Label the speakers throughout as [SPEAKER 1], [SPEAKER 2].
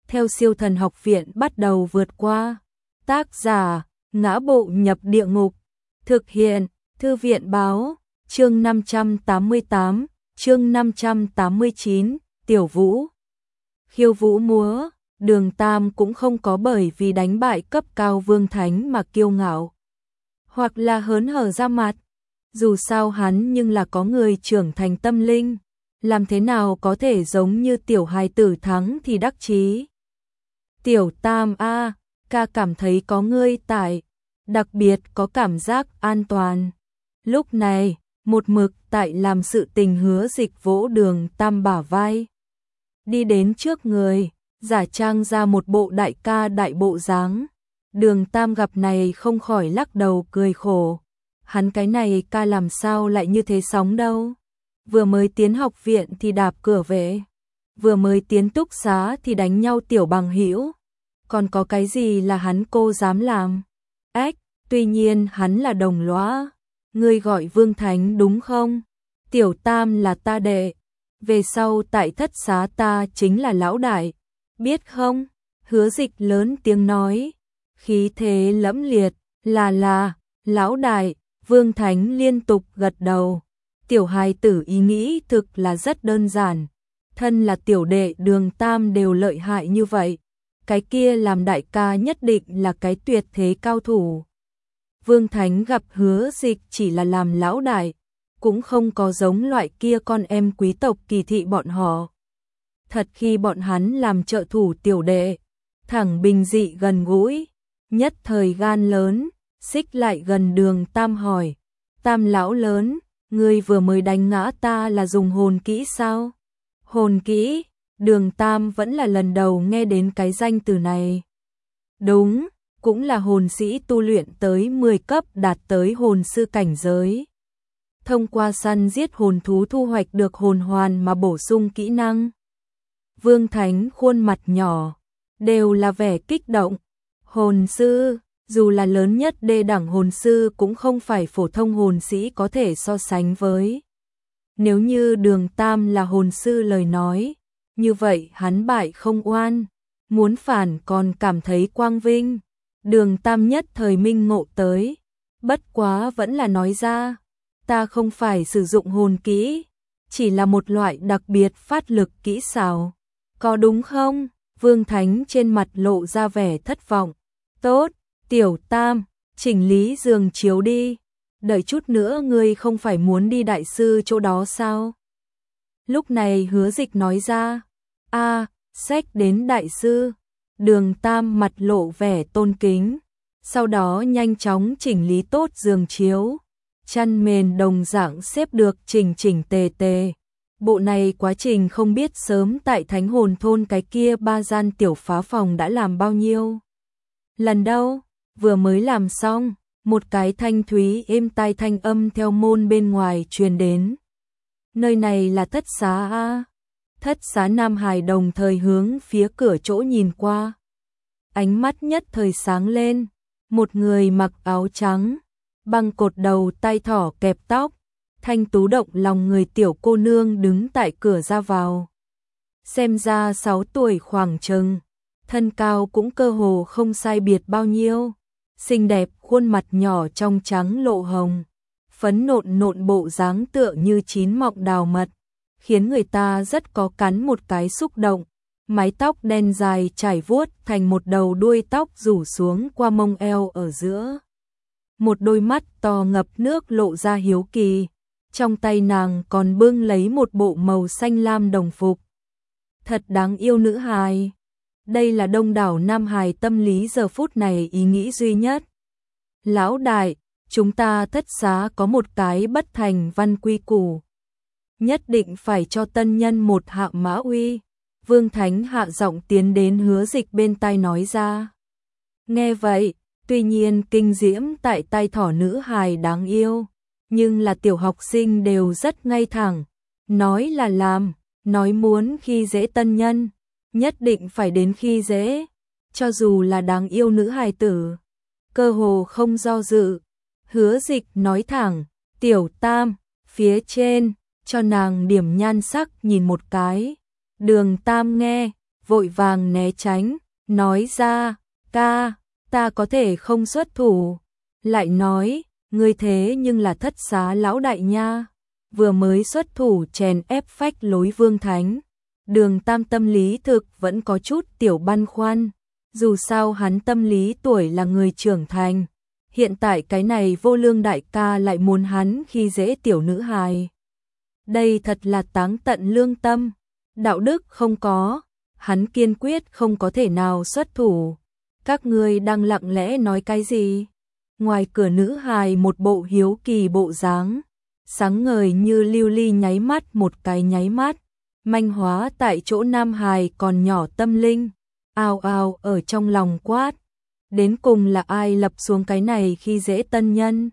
[SPEAKER 1] theo Siêu Thần Học Viện bắt đầu vượt qua. Tác giả: Ngã Bộ Nhập Địa Ngục. Thực hiện: Thư viện báo. Chương 588, chương 589, Tiểu Vũ. Khiêu vũ múa, Đường Tam cũng không có bởi vì đánh bại cấp cao Vương Thánh mà kiêu ngạo, hoặc là hớn hở ra mặt. Dù sao hắn nhưng là có người trưởng thành tâm linh, làm thế nào có thể giống như tiểu hài tử thắng thì đắc chí. Tiểu Tam a, ca cảm thấy có ngươi tại, đặc biệt có cảm giác an toàn. Lúc này, một mực tại làm sự tình Hứa Dịch vỗ Đường Tam bả vai, đi đến trước người, giả trang ra một bộ đại ca đại bộ dáng. Đường Tam gặp này không khỏi lắc đầu cười khổ. Hắn cái này ca làm sao lại như thế sóng đâu. Vừa mới tiến học viện thì đạp cửa về, vừa mới tiến túc xá thì đánh nhau tiểu bằng hữu, còn có cái gì là hắn cô dám làm. Ếch, tuy nhiên hắn là đồng lõa. Ngươi gọi Vương Thánh đúng không? Tiểu Tam là ta đệ, về sau tại thất xá ta chính là lão đại, biết không? Hứa Dịch lớn tiếng nói, khí thế lẫm liệt. Là, lão đại. Vương Thánh liên tục gật đầu. Tiểu hài tử ý nghĩ thực là rất đơn giản. Thân là tiểu đệ Đường Tam đều lợi hại như vậy, cái kia làm đại ca nhất định là cái tuyệt thế cao thủ. Vương Thánh gặp Hứa Dịch chỉ là làm lão đại, cũng không có giống loại kia con em quý tộc kỳ thị bọn họ. Thật khi bọn hắn làm trợ thủ tiểu đệ, thẳng bình dị gần gũi, nhất thời gan lớn, xích lại gần Đường Tam hỏi, Tam lão lớn, ngươi vừa mới đánh ngã ta là dùng hồn kỹ sao? Hồn kỹ? Đường Tam vẫn là lần đầu nghe đến cái danh từ này. Đúng, cũng là hồn sĩ tu luyện tới 10 cấp đạt tới hồn sư cảnh giới. Thông qua săn giết hồn thú thu hoạch được hồn hoàn mà bổ sung kỹ năng. Vương Thánh khuôn mặt nhỏ, đều là vẻ kích động. Hồn sư, dù là lớn nhất đê đẳng hồn sư cũng không phải phổ thông hồn sĩ có thể so sánh với. Nếu như Đường Tam là hồn sư lời nói, như vậy hắn bại không oan, muốn phản còn cảm thấy quang vinh. Đường Tam nhất thời minh ngộ tới, bất quá vẫn là nói ra, ta không phải sử dụng hồn kỹ, chỉ là một loại đặc biệt phát lực kỹ xảo, có đúng không? Vương Thánh trên mặt lộ ra vẻ thất vọng. Tốt, Tiểu Tam, chỉnh lý giường chiếu đi, đợi chút nữa ngươi không phải muốn đi đại sư chỗ đó sao? Lúc này Hứa Dịch nói ra, xách đến đại sư. Đường Tam mặt lộ vẻ tôn kính, sau đó nhanh chóng chỉnh lý tốt giường chiếu, chăn mền đồng dạng xếp được chỉnh chỉnh tề tề. Bộ này quá trình không biết sớm tại Thánh Hồn Thôn cái kia 3 gian tiểu phá phòng đã làm bao nhiêu lần đâu. Vừa mới làm xong, một cái thanh thúy êm tai thanh âm theo môn bên ngoài truyền đến. Nơi này là thất xá a. Thất xá Nam Hải đồng thời hướng phía cửa chỗ nhìn qua. Ánh mắt nhất thời sáng lên, một người mặc áo trắng, băng cột đầu tay thỏ kẹp tóc, thanh tú động lòng người tiểu cô nương đứng tại cửa ra vào. Xem ra 6 tuổi khoảng chừng, thân cao cũng cơ hồ không sai biệt bao nhiêu, xinh đẹp khuôn mặt nhỏ trong trắng lộ hồng, phấn nộn nộn bộ dáng tựa như chín mọng đào mật, khiến người ta rất có cắn một cái xúc động. Mái tóc đen dài trải vuốt thành một đầu đuôi tóc rủ xuống qua mông eo ở giữa. Một đôi mắt to ngập nước lộ ra hiếu kỳ, trong tay nàng còn bưng lấy một bộ màu xanh lam đồng phục. Thật đáng yêu nữ hài. Đây là đông đảo nam hài tâm lý giờ phút này ý nghĩ duy nhất. Lão đại, chúng ta thất xá có một cái bất thành văn quy củ, nhất định phải cho tân nhân một hạ mã uy. Vương Thánh hạ giọng tiến đến Hứa Dịch bên tai nói ra. Nghe vậy, tuy nhiên kinh diễm tại tay thỏ nữ hài đáng yêu, nhưng là tiểu học sinh đều rất ngay thẳng, nói là làm, nói muốn khi dễ tân nhân, nhất định phải đến khi dễ, cho dù là đáng yêu nữ hài tử, cơ hồ không do dự. Hứa Dịch nói thẳng, Tiểu Tam, phía trên, cho nàng điểm nhan sắc nhìn một cái. Đường Tam nghe, vội vàng né tránh, nói ra, ca, ta có thể không xuất thủ. Lại nói, ngươi thế nhưng là thất xá lão đại nha, vừa mới xuất thủ chèn ép phách lối Vương Thánh. Đường Tam tâm lý thực vẫn có chút tiểu băn khoăn, dù sao hắn tâm lý tuổi là người trưởng thành. Hiện tại cái này vô lương đại ca lại muốn hắn khi dễ tiểu nữ hài. Đây thật là táng tận lương tâm, đạo đức không có, hắn kiên quyết không có thể nào xuất thủ. Các ngươi đang lặng lẽ nói cái gì? Ngoài cửa nữ hài một bộ hiếu kỳ bộ dáng, sáng ngời như lưu ly nháy mắt một cái nháy mắt, manh hóa tại chỗ nam hài còn nhỏ tâm linh, ào ào ở trong lòng quát. Đến cùng là ai lập xuống cái này khi dễ tân nhân?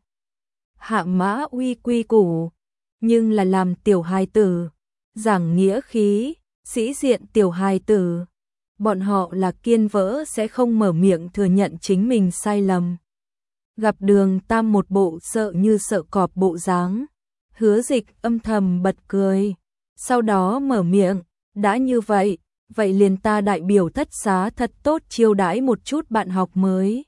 [SPEAKER 1] Hạ Mã Uy quy củ, nhưng là làm tiểu hài tử, giảng nghĩa khí, sĩ diện tiểu hài tử. Bọn họ là kiên vỡ sẽ không mở miệng thừa nhận chính mình sai lầm. Gặp Đường Tam một bộ sợ như sợ cọp bộ dáng, Hứa Dịch âm thầm bật cười, sau đó mở miệng, đã như vậy, vậy liền ta đại biểu thất xá thật tốt chiêu đãi một chút bạn học mới.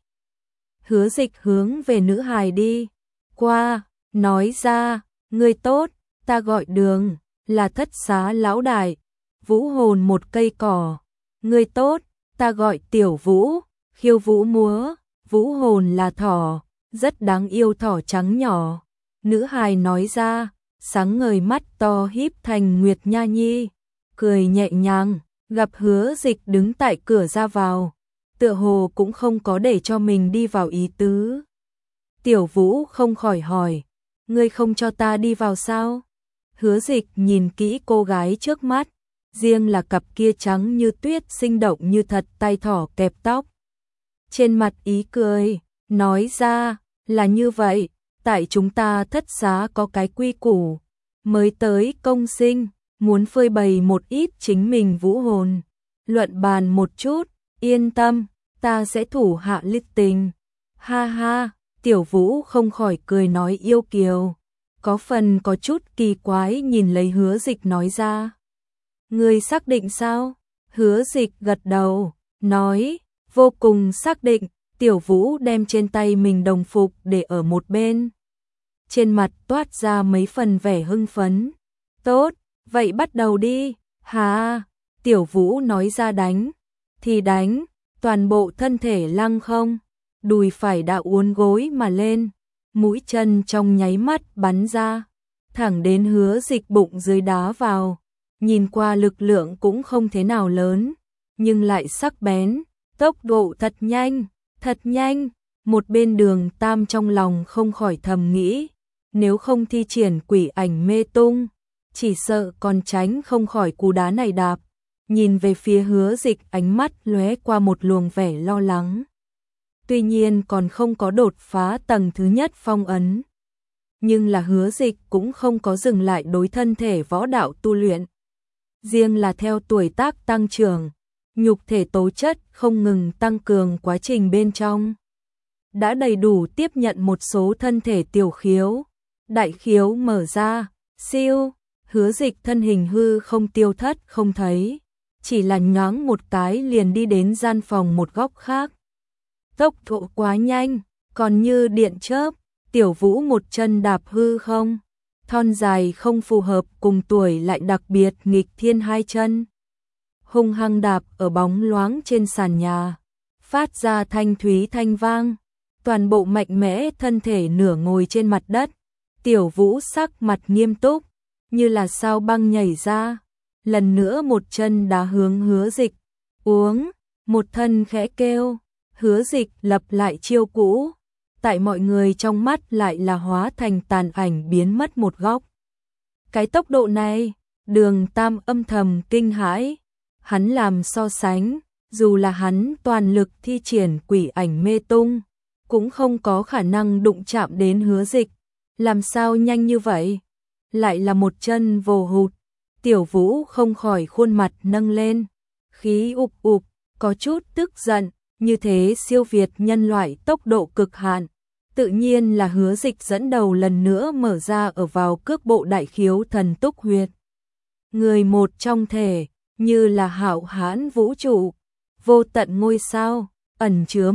[SPEAKER 1] Hứa Dịch hướng về nữ hài đi qua, nói ra, ngươi tốt, ta gọi Đường, là thất xá lão đại, Vũ hồn một cây cỏ. Ngươi tốt, ta gọi Tiểu Vũ, khiêu vũ múa, Vũ hồn là thỏ, rất đáng yêu thỏ trắng nhỏ. Nữ hài nói ra, sáng ngời mắt to híp thành nguyệt nha nhi, cười nhẹ nhàng, gặp Hứa Dịch đứng tại cửa ra vào, tựa hồ cũng không có để cho mình đi vào ý tứ. Tiểu Vũ không khỏi hỏi, ngươi không cho ta đi vào sao? Hứa Dịch nhìn kỹ cô gái trước mắt, riêng là cặp kia trắng như tuyết sinh động như thật tay thỏ kẹp tóc. Trên mặt ý cười, nói ra, là như vậy, tại chúng ta thất xá có cái quy củ, mới tới công sinh, muốn phơi bày một ít chính mình vũ hồn, luận bàn một chút, yên tâm, ta sẽ thủ hạ lịch tình. Ha ha, Tiểu Vũ không khỏi cười nói yêu kiều, có phần có chút kỳ quái nhìn lấy Hứa Dịch nói ra. Ngươi xác định sao? Hứa Dịch gật đầu, nói, vô cùng xác định. Tiểu Vũ đem trên tay mình đồng phục để ở một bên. Trên mặt toát ra mấy phần vẻ hưng phấn. Tốt, vậy bắt đầu đi. Hà, Tiểu Vũ nói ra đánh. Thì đánh, toàn bộ thân thể lăng không. Đùi phải đã uốn gối mà lên. Mũi chân trong nháy mắt bắn ra. Thẳng đến Hứa Dịch bụng dưới đá vào. Nhìn qua lực lượng cũng không thế nào lớn. Nhưng lại sắc bén. Tốc độ thật nhanh. Thật nhanh, một bên Đường Tam trong lòng không khỏi thầm nghĩ, nếu không thi triển quỷ ảnh mê tung, chỉ sợ còn tránh không khỏi cú đá này đạp. Nhìn về phía Hứa Dịch ánh mắt lóe qua một luồng vẻ lo lắng. Tuy nhiên còn không có đột phá tầng thứ nhất phong ấn. Nhưng là Hứa Dịch cũng không có dừng lại đối thân thể võ đạo tu luyện. Riêng là theo tuổi tác tăng trưởng, nhục thể tố chất không ngừng tăng cường quá trình bên trong. Đã đầy đủ tiếp nhận một số thân thể tiểu khiếu, đại khiếu mở ra, siêu, Hứa Dịch thân hình hư không tiêu thất không thấy, chỉ là nhoáng một cái liền đi đến gian phòng một góc khác. Tốc độ quá nhanh, còn như điện chớp, Tiểu Vũ một chân đạp hư không, thon dài không phù hợp cùng tuổi lại đặc biệt nghịch thiên hai chân. Hung hăng đạp ở bóng loáng trên sàn nhà, phát ra thanh thúy thanh vang, toàn bộ mạnh mẽ thân thể nửa ngồi trên mặt đất. Tiểu Vũ sắc mặt nghiêm túc, như là sao băng nhảy ra, lần nữa một chân đá hướng Hứa Dịch, uống, một thân khẽ kêu, Hứa Dịch lập lại chiêu cũ, tại mọi người trong mắt lại là hóa thành tàn ảnh biến mất một góc. Cái tốc độ này, Đường Tam âm thầm kinh hãi. Hắn làm so sánh, dù là hắn toàn lực thi triển quỷ ảnh mê tung, cũng không có khả năng đụng chạm đến Hứa Dịch. Làm sao nhanh như vậy? Lại là một chân vồ hụt. Tiểu Vũ không khỏi khuôn mặt nâng lên, khí ục ục, có chút tức giận, như thế siêu việt nhân loại tốc độ cực hạn. Tự nhiên là Hứa Dịch dẫn đầu lần nữa mở ra ở vào cước bộ đại khiếu thần túc huyệt. Người một trong thể, như là hạo hãn vũ trụ, vô tận ngôi sao, ẩn chứa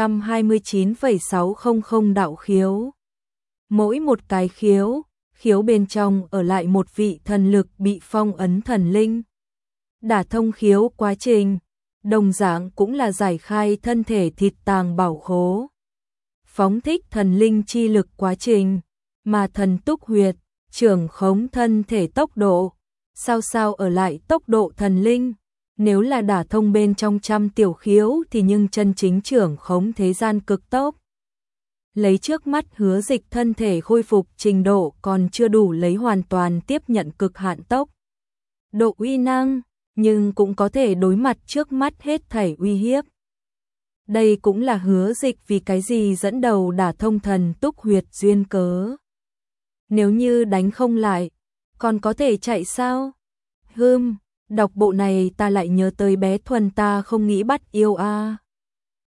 [SPEAKER 1] 129,600 đạo khiếu. Mỗi một cái khiếu bên trong ở lại một vị thần lực bị phong ấn thần linh. Đả thông khiếu quá trình, đồng dạng cũng là giải khai thân thể thịt tàng bảo khố. Phóng thích thần linh chi lực quá trình, mà thần túc huyệt, trưởng khống thân thể tốc độ, sao ở lại tốc độ thần linh. Nếu là đả thông bên trong trăm tiểu khiếu thì nhưng chân chính trưởng khống thế gian cực tốc. Lấy trước mắt Hứa Dịch thân thể khôi phục trình độ còn chưa đủ lấy hoàn toàn tiếp nhận cực hạn tốc độ uy năng, nhưng cũng có thể đối mặt trước mắt hết thảy uy hiếp. Đây cũng là Hứa Dịch vì cái gì dẫn đầu đả thông thần túc huyệt duyên cớ. Nếu như đánh không lại, còn có thể chạy sao? Đọc bộ này ta lại nhớ tới bé Thuần ta không nghĩ bắt yêu a.